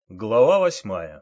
Глава 8.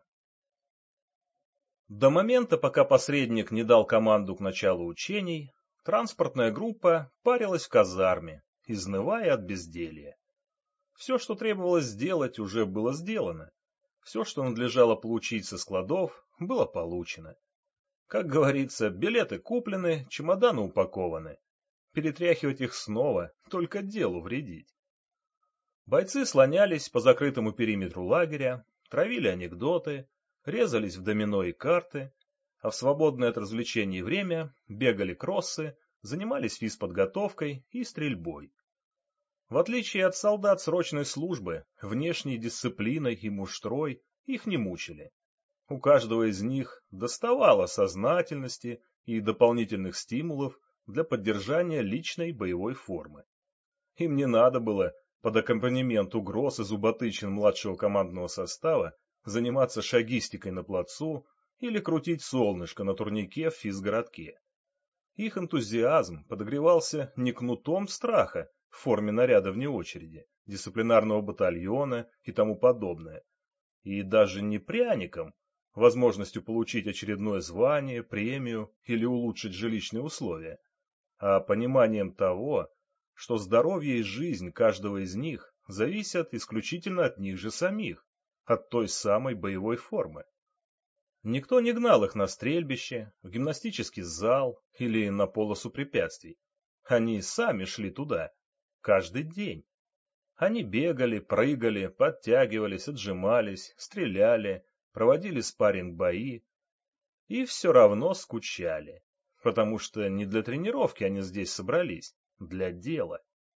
До момента, пока посредник не дал команду к началу учений, транспортная группа парилась в казарме, изнывая от безделья. Все, что требовалось сделать, уже было сделано. Все, что надлежало получить со складов, было получено. Как говорится, билеты куплены, чемоданы упакованы. Перетряхивать их снова, только делу вредить. Бойцы слонялись по закрытому периметру лагеря, травили анекдоты, резались в домино и карты, а в свободное от развлечений время бегали кроссы, занимались физподготовкой и стрельбой. В отличие от солдат срочной службы, внешней дисциплиной и муштрой их не мучили. У каждого из них доставало сознательности и дополнительных стимулов для поддержания личной боевой формы. Им не надо было под аккомпанемент угроз и зуботычин младшего командного состава заниматься шагистикой на плацу или крутить солнышко на турнике в физгородке. Их энтузиазм подогревался не кнутом страха в форме наряда вне очереди, дисциплинарного батальона и тому подобное, и даже не пряником, возможностью получить очередное звание, премию или улучшить жилищные условия, а пониманием того, что здоровье и жизнь каждого из них зависят исключительно от них же самих, от той самой боевой формы. Никто не гнал их на стрельбище, в гимнастический зал или на полосу препятствий. Они сами шли туда, каждый день. Они бегали, прыгали, подтягивались, отжимались, стреляли, проводили спарринг-бои и все равно скучали, потому что не для тренировки они здесь собрались, для дела.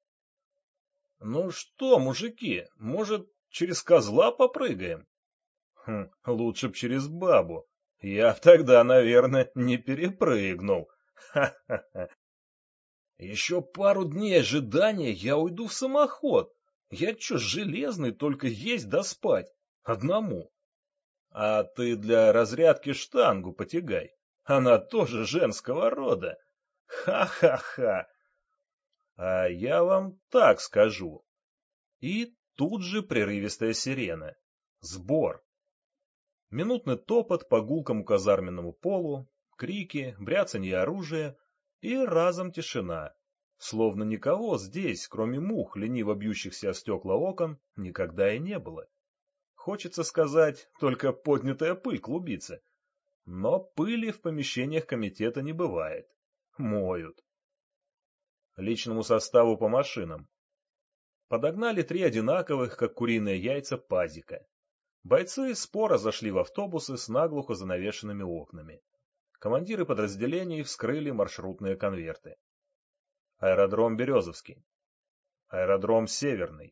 — Ну что, мужики, может, через козла попрыгаем? — Лучше б через бабу. Я б тогда, наверное, не перепрыгнул. Ха-ха-ха. Еще пару дней ожидания я уйду в самоход. Я чё, железный, только есть да спать. Одному. А ты для разрядки штангу потягай. Она тоже женского рода. Ха-ха-ха. А я вам так скажу. И тут же прерывистая сирена. Сбор. Минутный топот по гулкому казарменному полу, крики, бряцанье оружия и разом тишина. Словно никого здесь, кроме мух, лениво бьющихся о стекла окон, никогда и не было. Хочется сказать, только поднятая пыль клубится. Но пыли в помещениях комитета не бывает. Моют. Личному составу по машинам. Подогнали 3 одинаковых, как куриные яйца, пазика. Бойцы споро зашли в автобусы с наглухо занавешенными окнами. Командиры подразделений вскрыли маршрутные конверты. Аэродром Березовский. Аэродром Северный.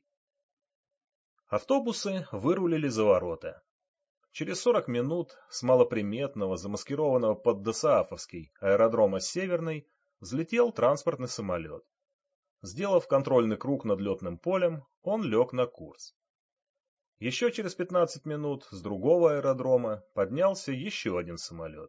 Автобусы вырулили за ворота. Через 40 минут с малоприметного, замаскированного под ДОСААФовский аэродрома Северный взлетел транспортный самолет. Сделав контрольный круг над летным полем, он лег на курс. Еще через 15 минут с другого аэродрома поднялся еще один самолет.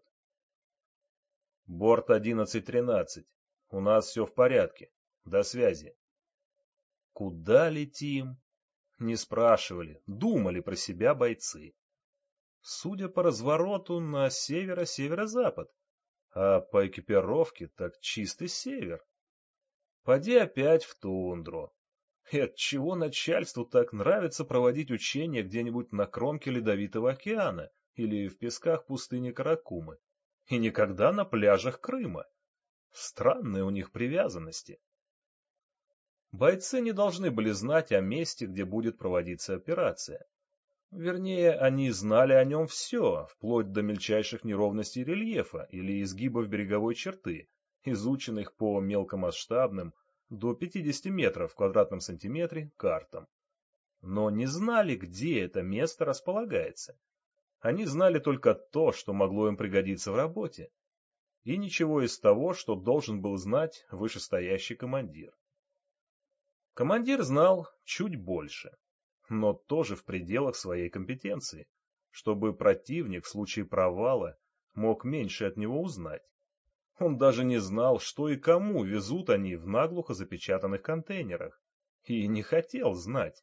Борт 1113. У нас все в порядке. До связи. Куда летим? Не спрашивали, думали про себя бойцы. Судя по развороту, на северо-северо-запад, а по экипировке так чистый север. Поди опять в тундру. И отчего начальству так нравится проводить учения где-нибудь на кромке Ледовитого океана или в песках пустыни Каракумы, и никогда на пляжах Крыма? Странные у них привязанности. Бойцы не должны были знать о месте, где будет проводиться операция. Вернее, они знали о нем все, вплоть до мельчайших неровностей рельефа или изгибов береговой черты, изученных по мелкомасштабным, до 50 метров в квадратном сантиметре, картам. Но не знали, где это место располагается. Они знали только то, что могло им пригодиться в работе, и ничего из того, что должен был знать вышестоящий командир. Командир знал чуть больше, но тоже в пределах своей компетенции, чтобы противник в случае провала мог меньше от него узнать. Он даже не знал, что и кому везут они в наглухо запечатанных контейнерах, и не хотел знать.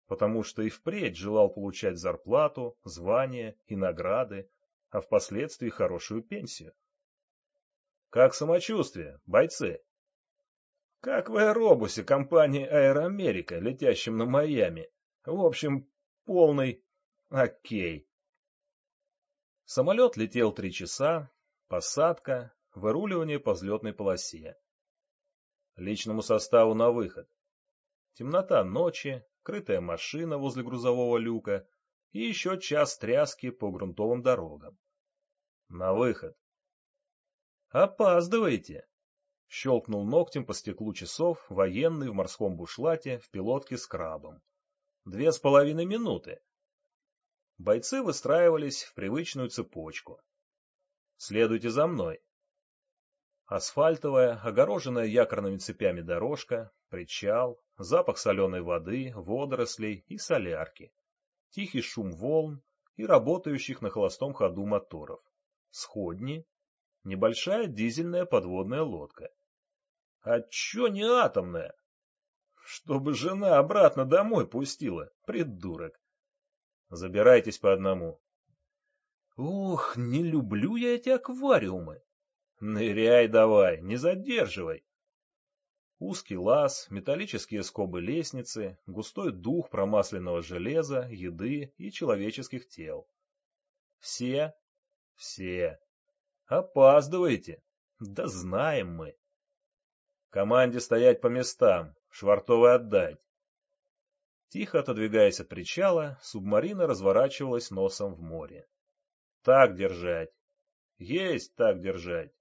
потому что и впредь желал получать зарплату, звание и награды, а впоследствии хорошую пенсию. «Как самочувствие, бойцы?» «Как в аэробусе компании «Аэроамерика», летящем на Майами. В общем, полный окей». Самолет летел 3 часа, посадка, выруливание по взлетной полосе. Личному составу на выход. Темнота ночи, крытая машина возле грузового люка и еще час тряски по грунтовым дорогам. На выход. «Опаздываете!» — щелкнул ногтем по стеклу часов военный в морском бушлате в пилотке с крабом. 2,5 минуты. Бойцы выстраивались в привычную цепочку. «Следуйте за мной». Асфальтовая, огороженная якорными цепями дорожка, причал, запах соленой воды, водорослей и солярки, тихий шум волн и работающих на холостом ходу моторов, сходни, небольшая дизельная подводная лодка. А чё не атомная? Чтобы жена обратно домой пустила, придурок. Забирайтесь по одному. Ух, не люблю я эти аквариумы. Ныряй давай, не задерживай. Узкий лаз, металлические скобы лестницы, густой дух промасленного железа, еды и человеческих тел. Все? Все. Опаздываете. Да знаем мы. Команде стоять по местам, швартовы отдать. Тихо отодвигаясь от причала, субмарина разворачивалась носом в море. Так держать. Есть так держать.